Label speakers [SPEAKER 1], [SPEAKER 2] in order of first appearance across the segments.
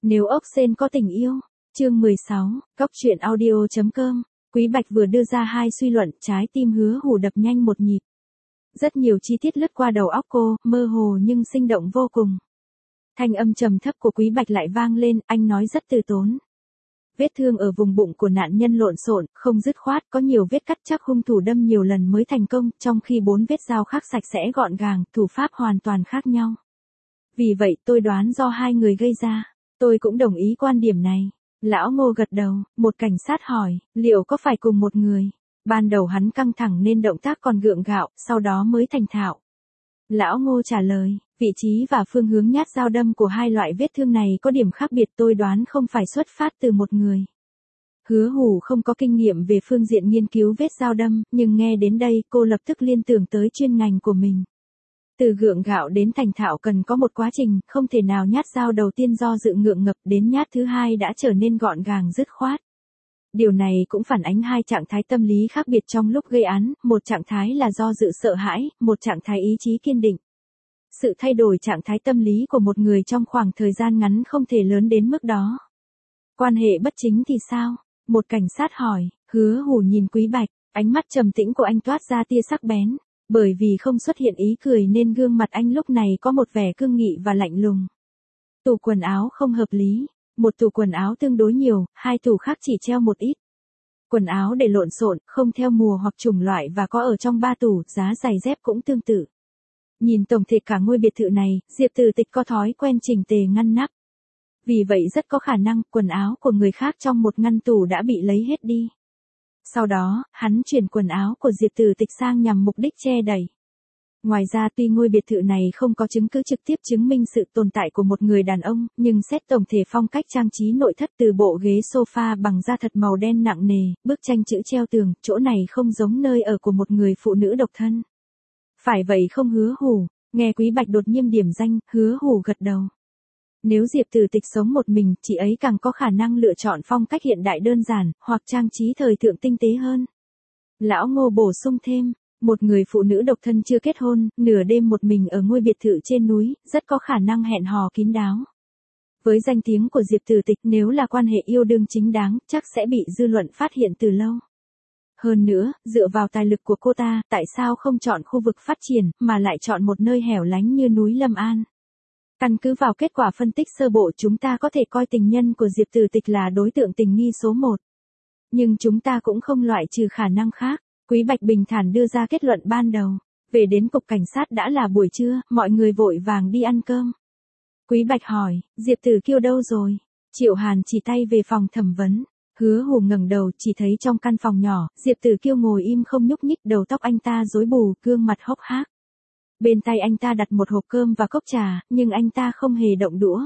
[SPEAKER 1] Nếu ốc sên có tình yêu. Chương 16, Cóc truyện audio.com. Quý Bạch vừa đưa ra hai suy luận, trái tim Hứa Hủ đập nhanh một nhịp. Rất nhiều chi tiết lướt qua đầu óc cô, mơ hồ nhưng sinh động vô cùng. Thanh âm trầm thấp của Quý Bạch lại vang lên, anh nói rất từ tốn. Vết thương ở vùng bụng của nạn nhân lộn xộn, không dứt khoát, có nhiều vết cắt chắc hung thủ đâm nhiều lần mới thành công, trong khi 4 vết dao khác sạch sẽ gọn gàng, thủ pháp hoàn toàn khác nhau. Vì vậy tôi đoán do hai người gây ra. Tôi cũng đồng ý quan điểm này. Lão Ngô gật đầu, một cảnh sát hỏi, liệu có phải cùng một người? Ban đầu hắn căng thẳng nên động tác còn gượng gạo, sau đó mới thành thạo. Lão Ngô trả lời, vị trí và phương hướng nhát dao đâm của hai loại vết thương này có điểm khác biệt, tôi đoán không phải xuất phát từ một người. Hứa Hủ không có kinh nghiệm về phương diện nghiên cứu vết dao đâm, nhưng nghe đến đây cô lập tức liên tưởng tới chuyên ngành của mình. Từ gượng gạo đến thành thạo cần có một quá trình, không thể nào nhát dao đầu tiên do dự ngượng ngập đến nhát thứ hai đã trở nên gọn gàng dứt khoát. Điều này cũng phản ánh hai trạng thái tâm lý khác biệt trong lúc gây án, một trạng thái là do dự sợ hãi, một trạng thái ý chí kiên định. Sự thay đổi trạng thái tâm lý của một người trong khoảng thời gian ngắn không thể lớn đến mức đó. Quan hệ bất chính thì sao? Một cảnh sát hỏi. Hứa Hủ nhìn Quý Bạch, ánh mắt trầm tĩnh của anh toát ra tia sắc bén. Bởi vì không xuất hiện ý cười nên gương mặt anh lúc này có một vẻ cương nghị và lạnh lùng. Tủ quần áo không hợp lý. Một tủ quần áo tương đối nhiều, hai tủ khác chỉ treo một ít. Quần áo để lộn xộn, không theo mùa hoặc chủng loại và có ở trong 3 tủ, giá giày dép cũng tương tự. Nhìn tổng thể cả ngôi biệt thự này, Diệp Tử Tịch có thói quen chỉnh tề ngăn nắp. Vì vậy rất có khả năng quần áo của người khác trong một ngăn tủ đã bị lấy hết đi. Sau đó, hắn chuyển quần áo của Diệp Tử Tịch sang nhằm mục đích che đậy. Ngoài ra tuy ngôi biệt thự này không có chứng cứ trực tiếp chứng minh sự tồn tại của một người đàn ông, nhưng xét tổng thể phong cách trang trí nội thất từ bộ ghế sofa bằng da thật màu đen nặng nề, bức tranh chữ treo tường, chỗ này không giống nơi ở của một người phụ nữ độc thân. Phải vậy không Hứa Hủ? Nghe Quý Bạch đột nhiên điểm danh, Hứa Hủ gật đầu. Nếu Diệp Tử Tịch sống một mình, chị ấy càng có khả năng lựa chọn phong cách hiện đại đơn giản, hoặc trang trí thời thượng tinh tế hơn. Lão Ngô bổ sung thêm, một người phụ nữ độc thân chưa kết hôn, nửa đêm một mình ở ngôi biệt thự trên núi, rất có khả năng hẹn hò kín đáo. Với danh tiếng của Diệp Tử Tịch, nếu là quan hệ yêu đương chính đáng, chắc sẽ bị dư luận phát hiện từ lâu. Hơn nữa, dựa vào tài lực của cô ta, tại sao không chọn khu vực phát triển, mà lại chọn một nơi hẻo lánh như núi Lâm An? Căn cứ vào kết quả phân tích sơ bộ, chúng ta có thể coi tình nhân của Diệp Tử Tịch là đối tượng tình nghi số 1. Nhưng chúng ta cũng không loại trừ khả năng khác. Quý Bạch bình thản đưa ra kết luận ban đầu. Về đến cục cảnh sát đã là buổi trưa, mọi người vội vàng đi ăn cơm. Quý Bạch hỏi, Diệp Tử Kiêu đâu rồi? Triệu Hàn chỉ tay về phòng thẩm vấn. Hứa Hủ ngẩng đầu, chỉ thấy trong căn phòng nhỏ, Diệp Tử Kiêu ngồi im không nhúc nhích, đầu tóc anh ta rối bù, gương mặt hốc hác. Bên tay anh ta đặt một hộp cơm và cốc trà, nhưng anh ta không hề động đũa.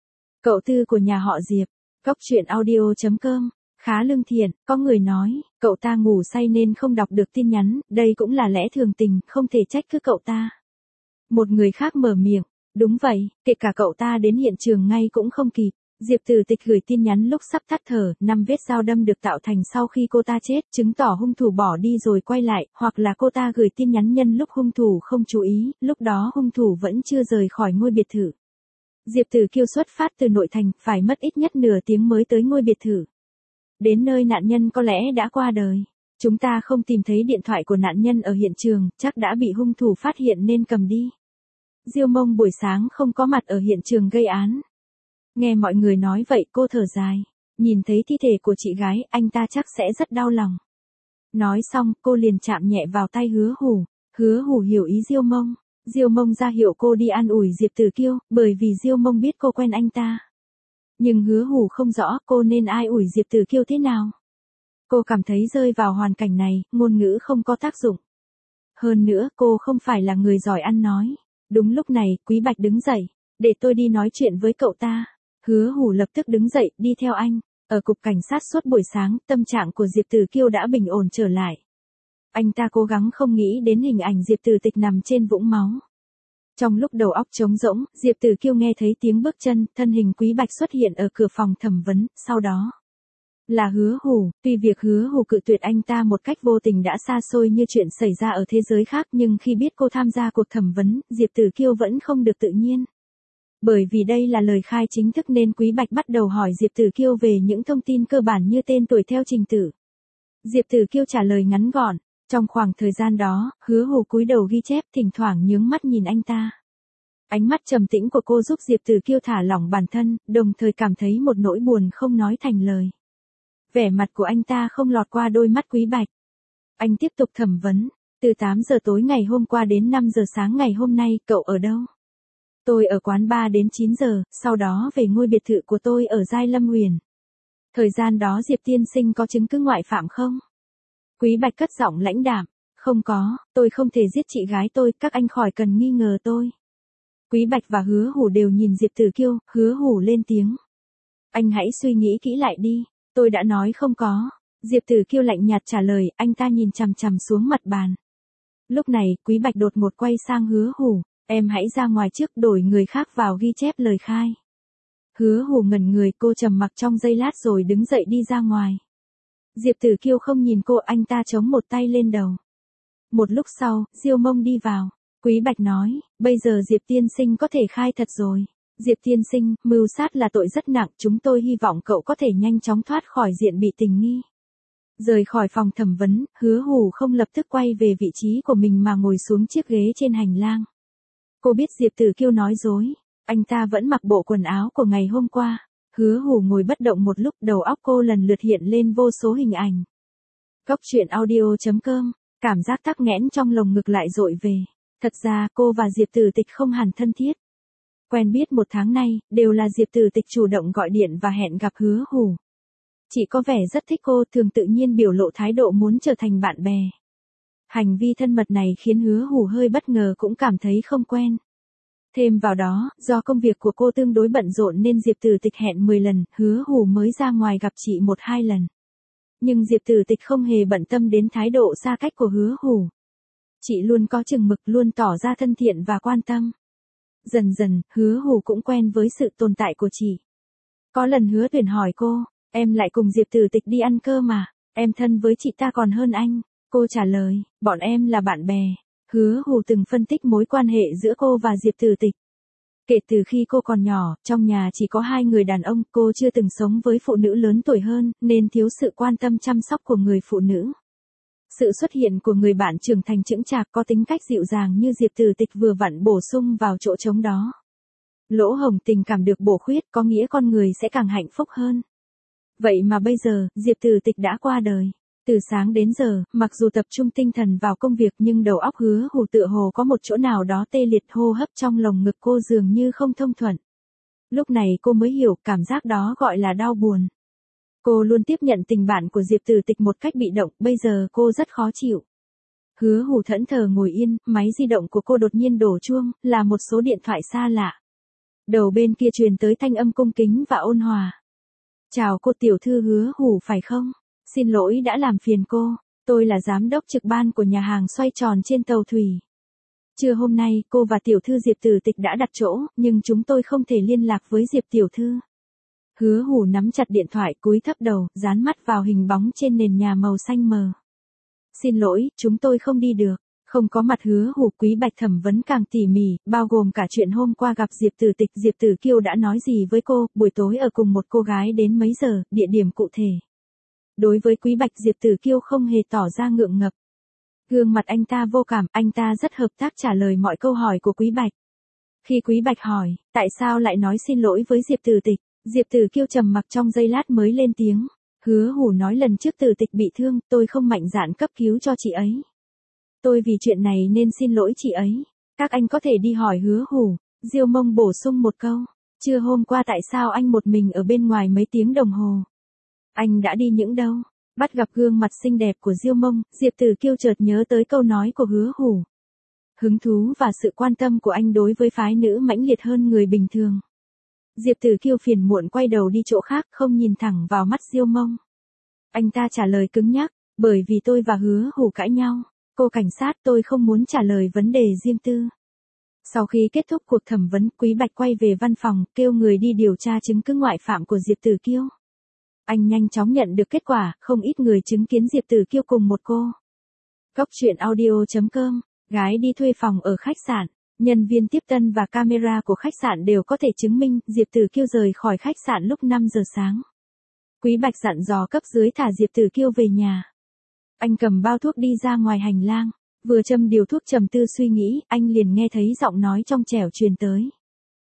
[SPEAKER 1] Cậu Tư của nhà họ Diệp. Cóc truyện audio.com. Khá lương thiện, có người nói, cậu ta ngủ say nên không đọc được tin nhắn, đây cũng là lẽ thường tình, không thể trách cứ cậu ta. Một người khác mở miệng, đúng vậy, kể cả cậu ta đến hiện trường ngay cũng không kịp. Diệp Tử Tịch gửi tin nhắn lúc sắp tắt thở, 5 vết dao đâm được tạo thành sau khi cô ta chết, chứng tỏ hung thủ bỏ đi rồi quay lại, hoặc là cô ta gửi tin nhắn nhân lúc hung thủ không chú ý, lúc đó hung thủ vẫn chưa rời khỏi ngôi biệt thự. Diệp Tử Kiêu xuất phát từ nội thành, phải mất ít nhất nửa tiếng mới tới ngôi biệt thự. Đến nơi nạn nhân có lẽ đã qua đời. Chúng ta không tìm thấy điện thoại của nạn nhân ở hiện trường, chắc đã bị hung thủ phát hiện nên cầm đi. Diêu Mông buổi sáng không có mặt ở hiện trường gây án. Nghe mọi người nói vậy cô thở dài. Nhìn thấy thi thể của chị gái, anh ta chắc sẽ rất đau lòng. Nói xong, cô liền chạm nhẹ vào tay Hứa Hủ. Hứa Hủ hiểu ý Diêu Mông. Diêu Mông ra hiệu cô đi an ủi Diệp Tử Kiêu, bởi vì Diêu Mông biết cô quen anh ta. Nhưng Hứa Hủ không rõ cô nên ai ủi Diệp Tử Kiêu thế nào. Cô cảm thấy rơi vào hoàn cảnh này, ngôn ngữ không có tác dụng. Hơn nữa, cô không phải là người giỏi ăn nói. Đúng lúc này, Quý Bạch đứng dậy. Để tôi đi nói chuyện với cậu ta. Hứa Hủ lập tức đứng dậy, đi theo anh. Ở cục cảnh sát suốt buổi sáng, tâm trạng của Diệp Tử Kiêu đã bình ổn trở lại. Anh ta cố gắng không nghĩ đến hình ảnh Diệp Tử Tịch nằm trên vũng máu. Trong lúc đầu óc trống rỗng, Diệp Tử Kiêu nghe thấy tiếng bước chân, thân hình Quý Bạch xuất hiện ở cửa phòng thẩm vấn, sau đó là Hứa Hủ. Tuy việc Hứa Hủ cự tuyệt anh ta một cách vô tình đã xa xôi như chuyện xảy ra ở thế giới khác, nhưng khi biết cô tham gia cuộc thẩm vấn, Diệp Tử Kiêu vẫn không được tự nhiên. Bởi vì đây là lời khai chính thức nên Quý Bạch bắt đầu hỏi Diệp Tử Kiêu về những thông tin cơ bản như tên tuổi theo trình tự. Diệp Tử Kiêu trả lời ngắn gọn. Trong khoảng thời gian đó, Hứa Hủ cúi đầu ghi chép, thỉnh thoảng nhướng mắt nhìn anh ta. Ánh mắt trầm tĩnh của cô giúp Diệp Tử Kiêu thả lỏng bản thân, đồng thời cảm thấy một nỗi buồn không nói thành lời. Vẻ mặt của anh ta không lọt qua đôi mắt Quý Bạch. Anh tiếp tục thẩm vấn. Từ 8 giờ tối ngày hôm qua đến 5 giờ sáng ngày hôm nay, cậu ở đâu? Tôi ở quán bar đến 9 giờ, sau đó về ngôi biệt thự của tôi ở Giai Lâm Huyền. Thời gian đó Diệp tiên sinh có chứng cứ ngoại phạm không? Quý Bạch cất giọng lãnh đạm. Không có, tôi không thể giết chị gái tôi, các anh khỏi cần nghi ngờ tôi. Quý Bạch và Hứa Hủ đều nhìn Diệp Tử Kiêu, Hứa Hủ lên tiếng. Anh hãy suy nghĩ kỹ lại đi, tôi đã nói không có. Diệp Tử Kiêu lạnh nhạt trả lời, anh ta nhìn chằm chằm xuống mặt bàn. Lúc này, Quý Bạch đột ngột quay sang Hứa Hủ, em hãy ra ngoài trước đổi người khác vào ghi chép lời khai. Hứa Hủ ngẩn người, cô trầm mặc trong giây lát rồi đứng dậy đi ra ngoài. Diệp Tử Kiêu không nhìn cô, anh ta chống một tay lên đầu. Một lúc sau, Diêu Mông đi vào. Quý Bạch nói, bây giờ Diệp tiên sinh có thể khai thật rồi. Diệp tiên sinh, mưu sát là tội rất nặng, chúng tôi hy vọng cậu có thể nhanh chóng thoát khỏi diện bị tình nghi. Rời khỏi phòng thẩm vấn, Hứa Hủ không lập tức quay về vị trí của mình mà ngồi xuống chiếc ghế trên hành lang. Cô biết Diệp Tử Kiêu nói dối, anh ta vẫn mặc bộ quần áo của ngày hôm qua. Hứa Hủ ngồi bất động một lúc, đầu óc cô lần lượt hiện lên vô số hình ảnh. Cốc truyện audio.com, cảm giác tắc nghẽn trong lồng ngực lại dội về. Thật ra cô và Diệp Tử Tịch không hẳn thân thiết. Quen biết 1 tháng nay, đều là Diệp Tử Tịch chủ động gọi điện và hẹn gặp Hứa Hủ. Chị có vẻ rất thích cô, thường tự nhiên biểu lộ thái độ muốn trở thành bạn bè. Hành vi thân mật này khiến Hứa Hủ hơi bất ngờ cũng cảm thấy không quen. Thêm vào đó, do công việc của cô tương đối bận rộn nên Diệp Tử Tịch hẹn 10 lần, Hứa Hủ mới ra ngoài gặp chị 1-2 lần. Nhưng Diệp Tử Tịch không hề bận tâm đến thái độ xa cách của Hứa Hủ. Chị luôn có chừng mực, luôn tỏ ra thân thiện và quan tâm. Dần dần, Hứa Hủ cũng quen với sự tồn tại của chị. Có lần Hứa Tuyển hỏi cô, em lại cùng Diệp Tử Tịch đi ăn cơm mà, em thân với chị ta còn hơn anh. Cô trả lời, bọn em là bạn bè. Hứa Hủ từng phân tích mối quan hệ giữa cô và Diệp Tử Tịch. Kể từ khi cô còn nhỏ, trong nhà chỉ có 2 người đàn ông, cô chưa từng sống với phụ nữ lớn tuổi hơn, nên thiếu sự quan tâm chăm sóc của người phụ nữ. Sự xuất hiện của người bạn trưởng thành chững chạc có tính cách dịu dàng như Diệp Tử Tịch vừa vặn bổ sung vào chỗ trống đó. Lỗ hổng tình cảm được bổ khuyết có nghĩa con người sẽ càng hạnh phúc hơn. Vậy mà bây giờ, Diệp Tử Tịch đã qua đời. Từ sáng đến giờ, mặc dù tập trung tinh thần vào công việc nhưng đầu óc Hứa Hủ tựa hồ có một chỗ nào đó tê liệt, hô hấp trong lồng ngực cô dường như không thông thuận. Lúc này cô mới hiểu cảm giác đó gọi là đau buồn. Cô luôn tiếp nhận tình bạn của Diệp Tử Tịch một cách bị động, bây giờ cô rất khó chịu. Hứa Hủ thẫn thờ ngồi yên, máy di động của cô đột nhiên đổ chuông, là một số điện thoại xa lạ. Đầu bên kia truyền tới thanh âm cung kính và ôn hòa. Chào cô tiểu thư Hứa Hủ phải không? Xin lỗi đã làm phiền cô, tôi là giám đốc trực ban của nhà hàng xoay tròn trên tàu thủy. Trưa hôm nay, cô và tiểu thư Diệp Tử Tịch đã đặt chỗ, nhưng chúng tôi không thể liên lạc với Diệp tiểu thư. Hứa Hủ nắm chặt điện thoại, cúi thấp đầu, dán mắt vào hình bóng trên nền nhà màu xanh mờ. Xin lỗi, chúng tôi không đi được. Không có mặt Hứa Hủ, Quý Bạch thẩm vấn càng tỉ mỉ, bao gồm cả chuyện hôm qua gặp Diệp Tử Tịch. Diệp Tử Kiêu đã nói gì với cô, buổi tối ở cùng một cô gái đến mấy giờ, địa điểm cụ thể. Đối với Quý Bạch, Diệp Tử Kiêu không hề tỏ ra ngượng ngập. Gương mặt anh ta vô cảm, anh ta rất hợp tác trả lời mọi câu hỏi của Quý Bạch. Khi Quý Bạch hỏi, tại sao lại nói xin lỗi với Diệp Tử Tịch, Diệp Tử Kiêu trầm mặc trong giây lát mới lên tiếng. Hứa Hủ nói lần trước Tử Tịch bị thương, tôi không mạnh dạn cấp cứu cho chị ấy. Tôi vì chuyện này nên xin lỗi chị ấy. Các anh có thể đi hỏi Hứa Hủ. Diêu Mông bổ sung một câu. Trưa hôm qua tại sao anh một mình ở bên ngoài mấy tiếng đồng hồ? Anh đã đi những đâu? Bắt gặp gương mặt xinh đẹp của Diêu Mông, Diệp Tử Kiêu chợt nhớ tới câu nói của Hứa Hủ. Hứng thú và sự quan tâm của anh đối với phái nữ mãnh liệt hơn người bình thường. Diệp Tử Kiêu phiền muộn quay đầu đi chỗ khác, không nhìn thẳng vào mắt Diêu Mông. Anh ta trả lời cứng nhắc, bởi vì tôi và Hứa Hủ cãi nhau. Cô cảnh sát, tôi không muốn trả lời vấn đề riêng tư. Sau khi kết thúc cuộc thẩm vấn, Quý Bạch quay về văn phòng, kêu người đi điều tra chứng cứ ngoại phạm của Diệp Tử Kiêu. Anh nhanh chóng nhận được kết quả, không ít người chứng kiến Diệp Tử Kiêu cùng một cô. Cốc truyện audio.com, gái đi thuê phòng ở khách sạn. Nhân viên tiếp tân và camera của khách sạn đều có thể chứng minh Diệp Tử Kiêu rời khỏi khách sạn lúc 5 giờ sáng. Quý Bạch dặn dò cấp dưới thả Diệp Tử Kiêu về nhà. Anh cầm bao thuốc đi ra ngoài hành lang, vừa châm điều thuốc trầm tư suy nghĩ, anh liền nghe thấy giọng nói trong trẻo truyền tới.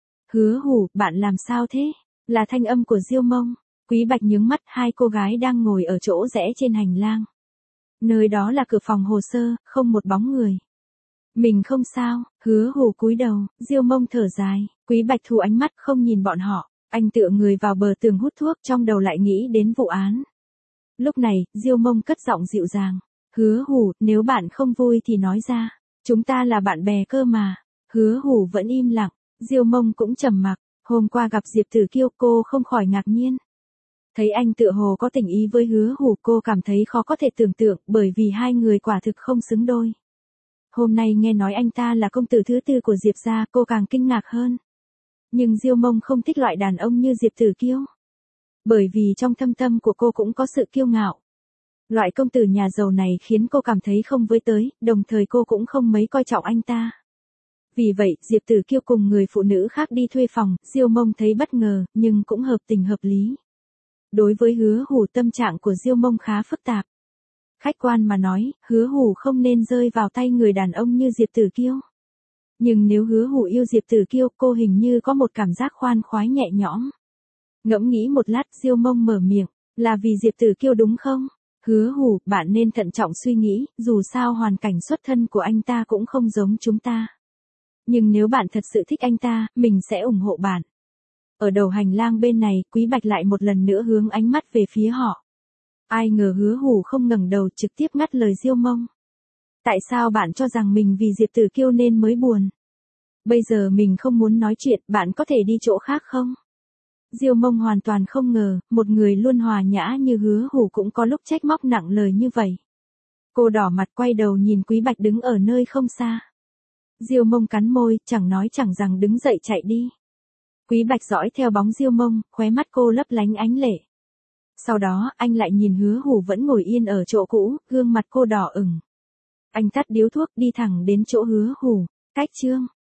[SPEAKER 1] Hứa Hủ, bạn làm sao thế? Là thanh âm của Diêu Mông. Quý Bạch nhướng mắt, hai cô gái đang ngồi ở chỗ rẽ trên hành lang. Nơi đó là cửa phòng hồ sơ, không một bóng người. Mình không sao, Hứa Hủ cúi đầu, Diêu Mông thở dài, Quý Bạch thu ánh mắt không nhìn bọn họ, anh tựa người vào bờ tường hút thuốc, trong đầu lại nghĩ đến vụ án. Lúc này, Diêu Mông cất giọng dịu dàng, Hứa Hủ, nếu bạn không vui thì nói ra, chúng ta là bạn bè cơ mà. Hứa Hủ vẫn im lặng, Diêu Mông cũng trầm mặc, hôm qua gặp Diệp Tử Kiêu cô không khỏi ngạc nhiên. Thấy anh tựa hồ có tình ý với Hứa Hủ cô cảm thấy khó có thể tưởng tượng bởi vì hai người quả thực không xứng đôi. Hôm nay nghe nói anh ta là công tử thứ tư của Diệp gia cô càng kinh ngạc hơn. Nhưng Diêu Mông không thích loại đàn ông như Diệp Tử Kiêu. Bởi vì trong thâm tâm của cô cũng có sự kiêu ngạo. Loại công tử nhà giàu này khiến cô cảm thấy không với tới, đồng thời cô cũng không mấy coi trọng anh ta. Vì vậy, Diệp Tử Kiêu cùng người phụ nữ khác đi thuê phòng, Diêu Mông thấy bất ngờ, nhưng cũng hợp tình hợp lý. Đối với Hứa Hủ tâm trạng của Diêu Mông khá phức tạp. Khách quan mà nói, Hứa Hủ không nên rơi vào tay người đàn ông như Diệp Tử Kiêu. Nhưng nếu Hứa Hủ yêu Diệp Tử Kiêu, cô hình như có một cảm giác khoan khoái nhẹ nhõm. Ngẫm nghĩ một lát, Diêu Mông mở miệng, là vì Diệp Tử Kiêu đúng không? Hứa Hủ, bạn nên thận trọng suy nghĩ, dù sao hoàn cảnh xuất thân của anh ta cũng không giống chúng ta. Nhưng nếu bạn thật sự thích anh ta, mình sẽ ủng hộ bạn. Ở đầu hành lang bên này, Quý Bạch lại một lần nữa hướng ánh mắt về phía họ. Ai ngờ Hứa Hủ không ngẩng đầu trực tiếp ngắt lời Diêu Mông. Tại sao bạn cho rằng mình vì Diệp Tử Kiêu nên mới buồn? Bây giờ mình không muốn nói chuyện, bạn có thể đi chỗ khác không? Diêu Mông hoàn toàn không ngờ, một người luôn hòa nhã như Hứa Hủ cũng có lúc trách móc nặng lời như vậy. Cô đỏ mặt quay đầu nhìn Quý Bạch đứng ở nơi không xa. Diêu Mông cắn môi, chẳng nói chẳng rằng đứng dậy chạy đi. Quý Bạch dõi theo bóng Diêu Mông, khóe mắt cô lấp lánh ánh lệ. Sau đó, anh lại nhìn Hứa Hủ vẫn ngồi yên ở chỗ cũ, gương mặt cô đỏ ửng. Anh tắt điếu thuốc đi thẳng đến chỗ Hứa Hủ. Cách chương